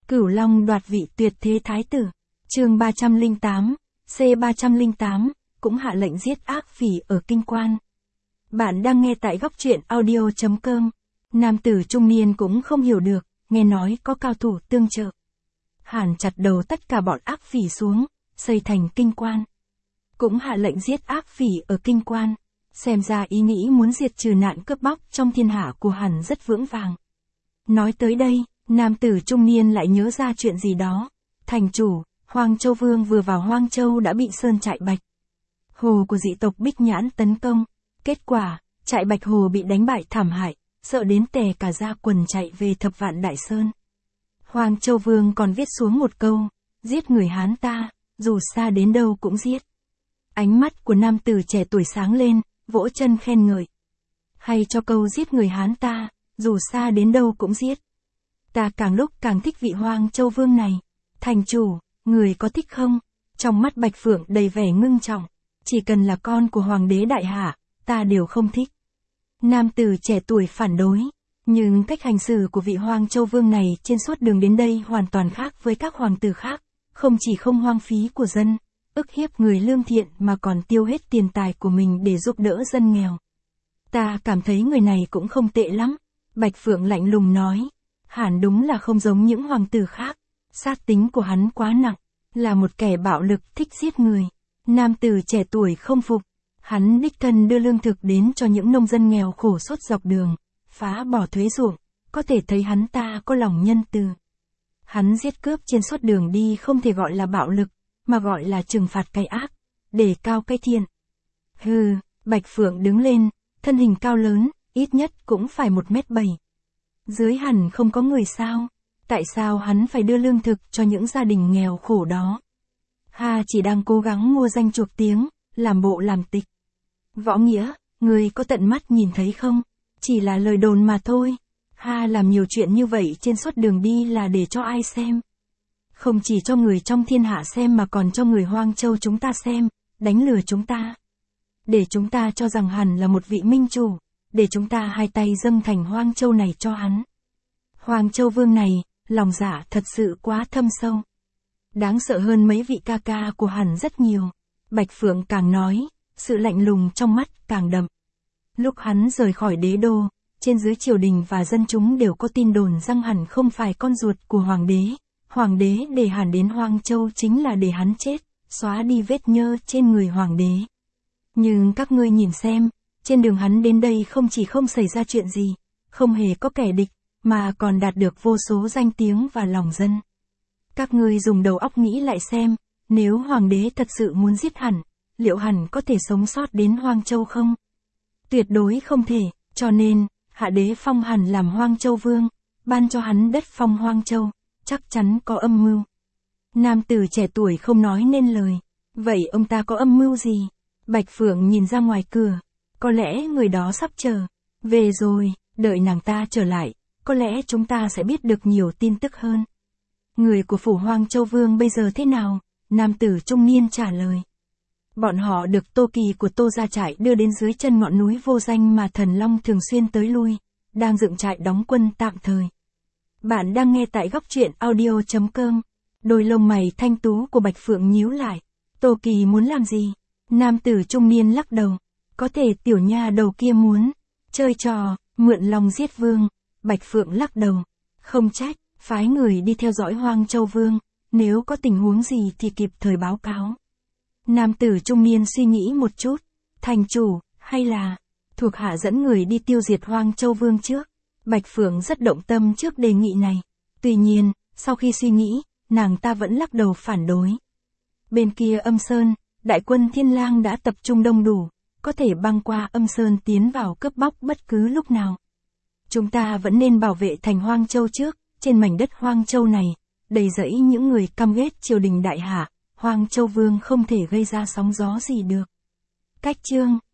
Cửu Long đoạt vị tuyệt thế thái tử. Chương 308, C308, cũng hạ lệnh giết ác phỉ ở Kinh Quan. Bạn đang nghe tại góc truyện audio.com. Nam tử trung niên cũng không hiểu được, nghe nói có cao thủ tương trợ. Hàn chặt đầu tất cả bọn ác phỉ xuống, xây thành Kinh Quan. Cũng hạ lệnh giết ác phỉ ở Kinh Quan. Xem ra ý nghĩ muốn diệt trừ nạn cướp bóc trong thiên hạ của Hàn rất vững vàng. Nói tới đây, nam tử trung niên lại nhớ ra chuyện gì đó. Thành chủ, Hoang Châu Vương vừa vào Hoang Châu đã bị Sơn Trại Bạch Hồ của dị tộc Bích Nhãn tấn công. Kết quả, Trại Bạch Hồ bị đánh bại thảm hại, sợ đến tè cả da quần chạy về Thập Vạn Đại Sơn. Hoang Châu Vương còn viết xuống một câu, giết người Hán ta, dù xa đến đâu cũng giết. Ánh mắt của nam tử trẻ tuổi sáng lên, vỗ chân khen ngợi. Hay cho câu giết người Hán ta, dù xa đến đâu cũng giết. Ta càng lúc càng thích vị Hoang Châu Vương này. Thành chủ, người có thích không? Trong mắt Bạch Phượng đầy vẻ ngưng trọng. Chỉ cần là con của Hoàng đế Đại Hạ, ta đều không thích. Nam tử trẻ tuổi phản đối. Nhưng cách hành xử của vị Hoang Châu Vương này trên suốt đường đến đây hoàn toàn khác với các hoàng tử khác. Không chỉ không hoang phí của dân, ức hiếp người lương thiện mà còn tiêu hết tiền tài của mình để giúp đỡ dân nghèo. Ta cảm thấy người này cũng không tệ lắm. Bạch Phượng lạnh lùng nói. Hẳn đúng là không giống những hoàng tử khác. Sát tính của hắn quá nặng, là một kẻ bạo lực thích giết người. Nam tử trẻ tuổi không phục. Hắn đích thân đưa lương thực đến cho những nông dân nghèo khổ suốt dọc đường, phá bỏ thuế ruộng, có thể thấy hắn ta có lòng nhân từ. Hắn giết cướp trên suốt đường đi không thể gọi là bạo lực, mà gọi là trừng phạt cái ác, để cao cái thiện. Hừ, Bạch Phượng đứng lên, thân hình cao lớn, ít nhất cũng phải 1m7. Dưới hẳn không có người sao? Tại sao hắn phải đưa lương thực cho những gia đình nghèo khổ đó? Ha chỉ đang cố gắng mua danh chuộc tiếng, làm bộ làm tịch. Võ Nghĩa, người có tận mắt nhìn thấy không? Chỉ là lời đồn mà thôi. Ha làm nhiều chuyện như vậy trên suốt đường đi là để cho ai xem? Không chỉ cho người trong thiên hạ xem mà còn cho người Hoang Châu chúng ta xem, đánh lừa chúng ta. Để chúng ta cho rằng hắn là một vị minh chủ, để chúng ta hai tay dâng thành Hoang Châu này cho hắn. Hoang Châu Vương này, lòng dạ thật sự quá thâm sâu. Đáng sợ hơn mấy vị ca ca của hắn rất nhiều. Bạch Phượng càng nói, sự lạnh lùng trong mắt càng đậm. Lúc hắn rời khỏi đế đô, trên dưới triều đình và dân chúng đều có tin đồn rằng hắn không phải con ruột của hoàng đế. Hoàng đế để hắn đến Hoang Châu chính là để hắn chết, xóa đi vết nhơ trên người hoàng đế. Nhưng các ngươi nhìn xem, trên đường hắn đến đây không chỉ không xảy ra chuyện gì, không hề có kẻ địch, mà còn đạt được vô số danh tiếng và lòng dân. Các ngươi dùng đầu óc nghĩ lại xem, nếu hoàng đế thật sự muốn giết hắn, liệu hắn có thể sống sót đến Hoang Châu không? Tuyệt đối không thể, cho nên, hạ đế phong hắn làm Hoang Châu Vương, ban cho hắn đất phong Hoang Châu, chắc chắn có âm mưu. Nam tử trẻ tuổi không nói nên lời. Vậy ông ta có âm mưu gì? Bạch Phượng nhìn ra ngoài cửa. Có lẽ người đó sắp trở về rồi, đợi nàng ta trở lại, có lẽ chúng ta sẽ biết được nhiều tin tức hơn. Người của phủ Hoang Châu Vương bây giờ thế nào? Nam tử trung niên trả lời. Bọn họ được Tô Kỳ của Tô Gia Trại đưa đến dưới chân ngọn núi vô danh mà Thần Long thường xuyên tới lui, đang dựng trại đóng quân tạm thời. Bạn đang nghe tại góc truyện audio.com. Đôi lông mày thanh tú của Bạch Phượng nhíu lại. Tô Kỳ muốn làm gì? Nam tử trung niên lắc đầu. Có thể tiểu nha đầu kia muốn chơi trò, mượn lòng giết vương. Bạch Phượng lắc đầu. Không trách, phái người đi theo dõi Hoang Châu Vương, nếu có tình huống gì thì kịp thời báo cáo. Nam tử trung niên suy nghĩ một chút. Thành chủ, hay là thuộc hạ dẫn người đi tiêu diệt Hoang Châu Vương trước? Bạch Phượng rất động tâm trước đề nghị này. Tuy nhiên, sau khi suy nghĩ, nàng ta vẫn lắc đầu phản đối. Bên kia Âm Sơn, đại quân Thiên Lang đã tập trung đông đủ, có thể băng qua Âm Sơn tiến vào cướp bóc bất cứ lúc nào. Chúng ta vẫn nên bảo vệ thành Hoang Châu trước, trên mảnh đất Hoang Châu này, đầy rẫy những người căm ghét triều đình Đại Hạ, Hoang Châu Vương không thể gây ra sóng gió gì được. Cách chương